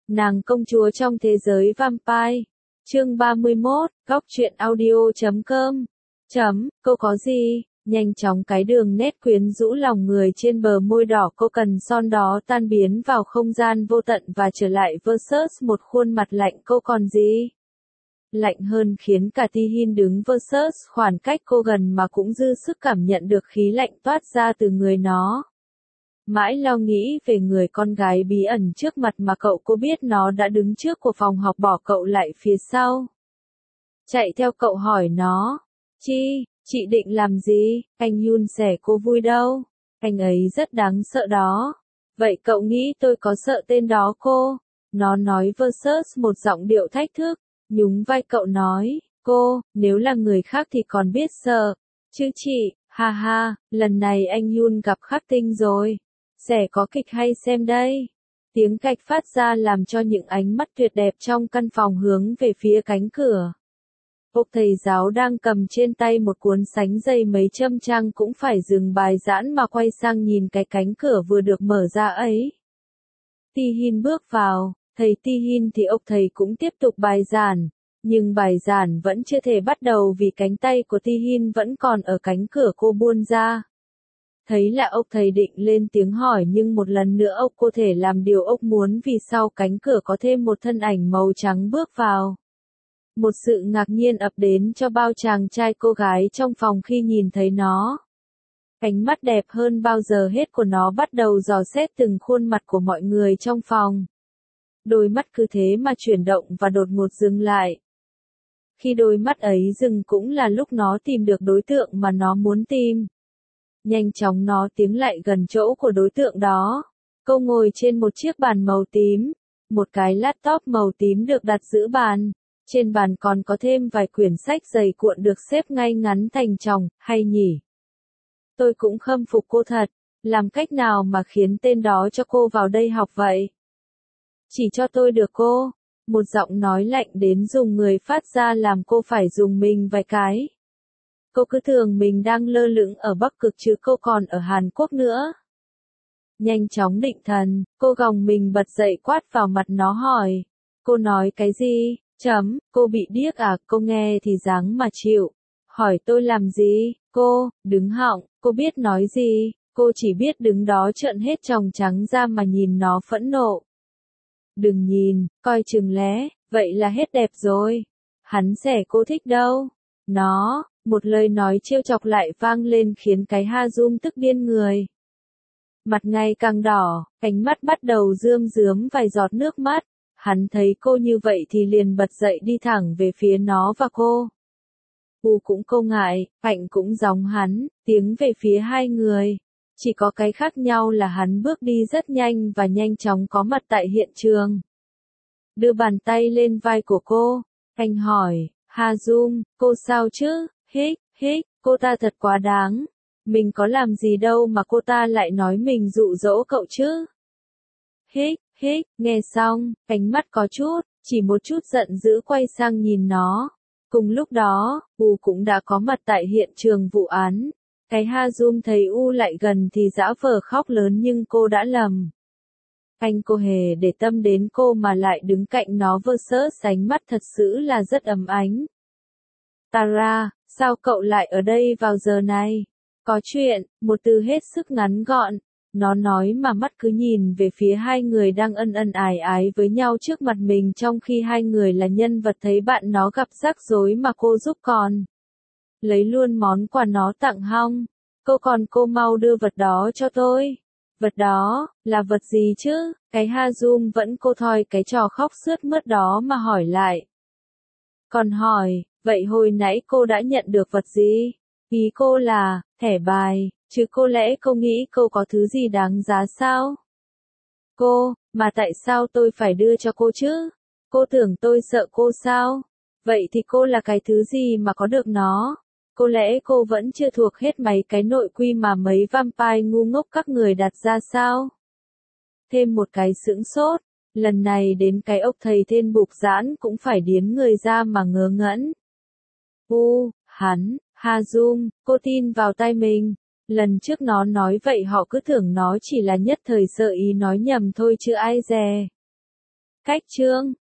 Nàng công chúa trong thế giới vampire. Chương 31, góc truyện audio.com. Cô có gì? Nhanh chóng cái đường nét quyến rũ lòng người trên bờ môi đỏ cô cần son đó tan biến vào không gian vô tận và trở lại versus một khuôn mặt lạnh cô còn gì? Lạnh hơn khiến cả Tihin đứng versus khoảng cách cô gần mà cũng dư sức cảm nhận được khí lạnh toát ra từ người nó. Mãi lo nghĩ về người con gái bí ẩn trước mặt mà cậu cô biết nó đã đứng trước của phòng học bỏ cậu lại phía sau. Chạy theo cậu hỏi nó. Chị định làm gì? Anh Yun sẻ cô vui đâu? Anh ấy rất đáng sợ đó. Vậy cậu nghĩ tôi có sợ tên đó cô? Nó nói versus một giọng điệu thách thức. Nhún vai cậu nói. Cô, nếu là người khác thì còn biết sợ. Chứ chị, ha ha, lần này anh Yun gặp khắc tinh rồi. Sẽ có kịch hay xem đây. Tiếng cạch phát ra làm cho những ánh mắt tuyệt đẹp trong căn phòng hướng về phía cánh cửa. Ốc thầy giáo đang cầm trên tay một cuốn sánh dây mấy châm trang cũng phải dừng bài giảng mà quay sang nhìn cái cánh cửa vừa được mở ra ấy. Tihin bước vào, thầy Tihin thì ốc thầy cũng tiếp tục bài giảng, nhưng bài giảng vẫn chưa thể bắt đầu vì cánh tay của Tihin vẫn còn ở cánh cửa cô buôn ra. Thấy là ốc thầy định lên tiếng hỏi nhưng một lần nữa ốc cô thể làm điều ốc muốn vì sau cánh cửa có thêm một thân ảnh màu trắng bước vào. Một sự ngạc nhiên ập đến cho bao chàng trai cô gái trong phòng khi nhìn thấy nó. Ánh mắt đẹp hơn bao giờ hết của nó bắt đầu dò xét từng khuôn mặt của mọi người trong phòng. Đôi mắt cứ thế mà chuyển động và đột ngột dừng lại. Khi đôi mắt ấy dừng cũng là lúc nó tìm được đối tượng mà nó muốn tìm. Nhanh chóng nó tiến lại gần chỗ của đối tượng đó. Cô ngồi trên một chiếc bàn màu tím. Một cái laptop màu tím được đặt giữa bàn. Trên bàn còn có thêm vài quyển sách dày cuộn được xếp ngay ngắn thành chồng, hay nhỉ? Tôi cũng khâm phục cô thật. Làm cách nào mà khiến tên đó cho cô vào đây học vậy? Chỉ cho tôi được cô. Một giọng nói lạnh đến dùng người phát ra làm cô phải dùng mình vài cái. Cô cứ tưởng mình đang lơ lửng ở Bắc Cực chứ cô còn ở Hàn Quốc nữa. Nhanh chóng định thần, cô gồng mình bật dậy quát vào mặt nó hỏi. Cô nói cái gì? Cô bị điếc à? Cô nghe thì dáng mà chịu. Hỏi tôi làm gì? Cô, đứng họng, cô biết nói gì? Cô chỉ biết đứng đó trợn hết tròng trắng ra mà nhìn nó phẫn nộ. Đừng nhìn, coi chừng lé, vậy là hết đẹp rồi. Hắn sẽ cô thích đâu. Nó, một lời nói trêu chọc lại vang lên khiến cái Ha Zoom tức điên người. Mặt ngày càng đỏ, ánh mắt bắt đầu rơm rớm vài giọt nước mắt. Hắn thấy cô như vậy thì liền bật dậy đi thẳng về phía nó và cô. Cũng không ngại, Hạnh cũng giống hắn, tiến về phía hai người. Chỉ có cái khác nhau là hắn bước đi rất nhanh và nhanh chóng có mặt tại hiện trường. Đưa bàn tay lên vai của cô, anh hỏi, Ha Zoom, cô sao chứ? Hích, cô ta thật quá đáng. Mình có làm gì đâu mà cô ta lại nói mình dụ dỗ cậu chứ? Hích, nghe xong, ánh mắt có chút, chỉ một chút giận dữ quay sang nhìn nó. Cùng lúc đó, cũng đã có mặt tại hiện trường vụ án. Cái Ha Zoom thấy lại gần thì giã vờ khóc lớn nhưng cô đã lầm. Anh cô hề để tâm đến cô mà lại đứng cạnh nó versus ánh mắt thật sự là rất ấm ánh. Tara, sao cậu lại ở đây vào giờ này? Có chuyện, một từ hết sức ngắn gọn. Nó nói mà mắt cứ nhìn về phía hai người đang ân ân ái ái với nhau trước mặt mình trong khi hai người là nhân vật thấy bạn nó gặp rắc rối mà cô giúp còn. Lấy luôn món quà nó tặng hong. Cô mau đưa vật đó cho tôi. Vật đó, là vật gì chứ? Cái Ha Zoom vẫn cô thoi cái trò khóc sướt mướt đó mà hỏi lại. Còn hỏi, vậy hồi nãy cô đã nhận được vật gì? Ý cô là, thẻ bài, chứ cô lẽ cô nghĩ cô có thứ gì đáng giá sao? Mà tại sao tôi phải đưa cho cô chứ? Cô tưởng tôi sợ cô sao? Vậy thì cô là cái thứ gì mà có được nó? Có lẽ cô vẫn chưa thuộc hết mấy cái nội quy mà mấy vampire ngu ngốc các người đặt ra sao? Thêm một cái sững sốt, lần này đến cái ốc thầy tên bục giãn cũng phải điến người ra mà ngớ ngẩn. Hắn, Ha Zoom, cô tin vào tay mình. Lần trước nó nói vậy họ cứ tưởng nó chỉ là nhất thời sợ ý nói nhầm thôi chứ ai dè. Cách chương